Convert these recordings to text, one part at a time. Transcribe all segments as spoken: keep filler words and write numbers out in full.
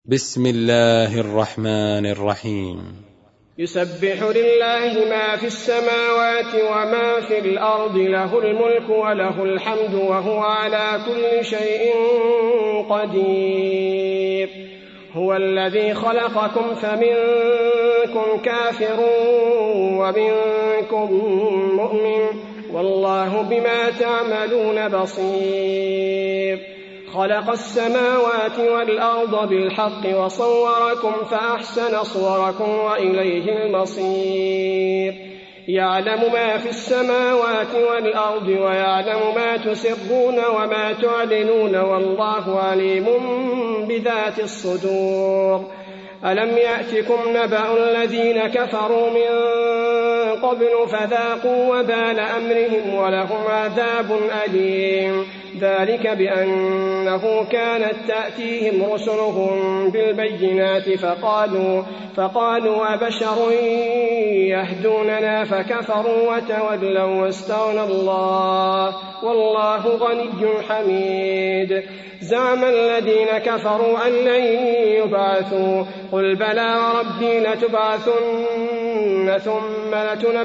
بسم الله الرحمن الرحيم. يسبح لله ما في السماوات وما في الأرض، له الملك وله الحمد وهو على كل شيء قدير. هو الذي خلقكم فمنكم كافر ومنكم مؤمن، والله بما تعملون بصير. خلق السماوات والأرض بالحق وصوركم فأحسن صوركم وإليه المصير. يعلم ما في السماوات والأرض ويعلم ما تسرون وما تعلنون، والله عليم بذات الصدور. ألم يأتكم نبأ الذين كفروا من قبل فذاقوا وبال أمرهم ولهم عذاب أليم. ذلك بأنه كانت تأتيهم رسلهم بالبينات فقالوا, فقالوا أبشر يهدوننا فكفروا وتولوا واستغنى الله والله غني حميد. زعم الذين كفروا أن لن يبعثوا، قل بلى وربي لتبعثن ثم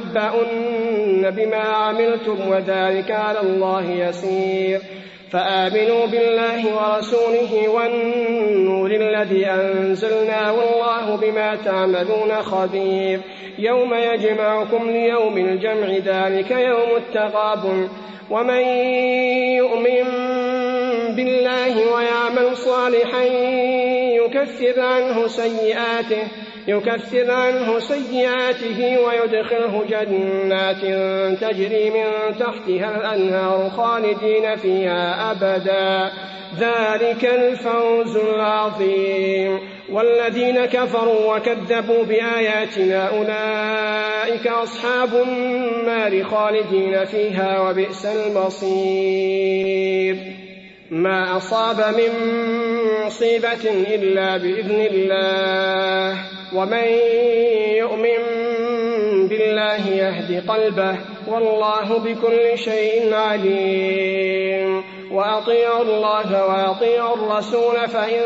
لتنبؤن بما عملتم وذلك على الله يسير. فآمنوا بالله ورسوله والنور الذي أنزلنا والله بما تعملون خبير. يوم يجمعكم ليوم الجمع ذلك يوم التغابن. ومن يؤمن بالله ويعمل صالحا يكفر عنه سيئاته يكفر عنه سيئاته ويدخله جنات تجري من تحتها الأنهار خالدين فيها أبدا، ذلك الفوز العظيم. والذين كفروا وكذبوا بآياتنا أولئك أصحاب النار خالدين فيها وبئس المصير. ما أصاب من مصيبة إلا بإذن الله، ومن يؤمن بالله يهد قلبه والله بكل شيء عليم. وأطيعوا الله وأطيعوا الرسول فإن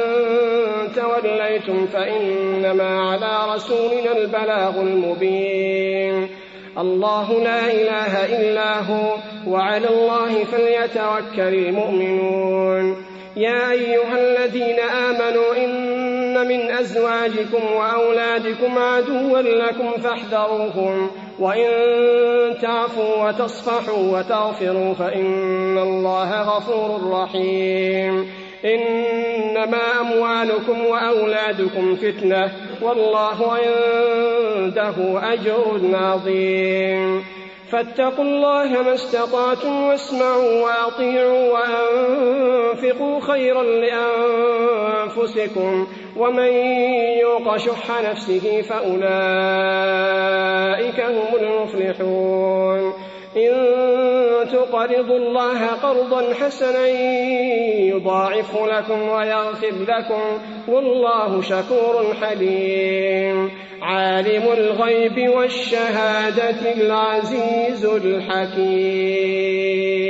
توليتم فإنما على رسولنا البلاغ المبين. الله لا إله إلا هو وعلى الله فليتوكل المؤمنون. يا أيها الذين آمنوا إن من أزواجكم وأولادكم عدوا لكم فاحذروهم، وإن تعفوا وتصفحوا وتغفروا فإن الله غفور رحيم. إنما أموالكم وأولادكم فتنة والله عنده أجر عظيم. فاتقوا الله ما استطعتم واسمعوا وأطيعوا وأنفقوا خيرا لأنفسكم، ومن يوق شح نفسه فأولئك هم المفلحون. إن تقرضوا الله قرضا حسنا يضاعف لكم ويغفر لكم والله شكور حليم. عالم الغيب والشهادة العزيز الحكيم.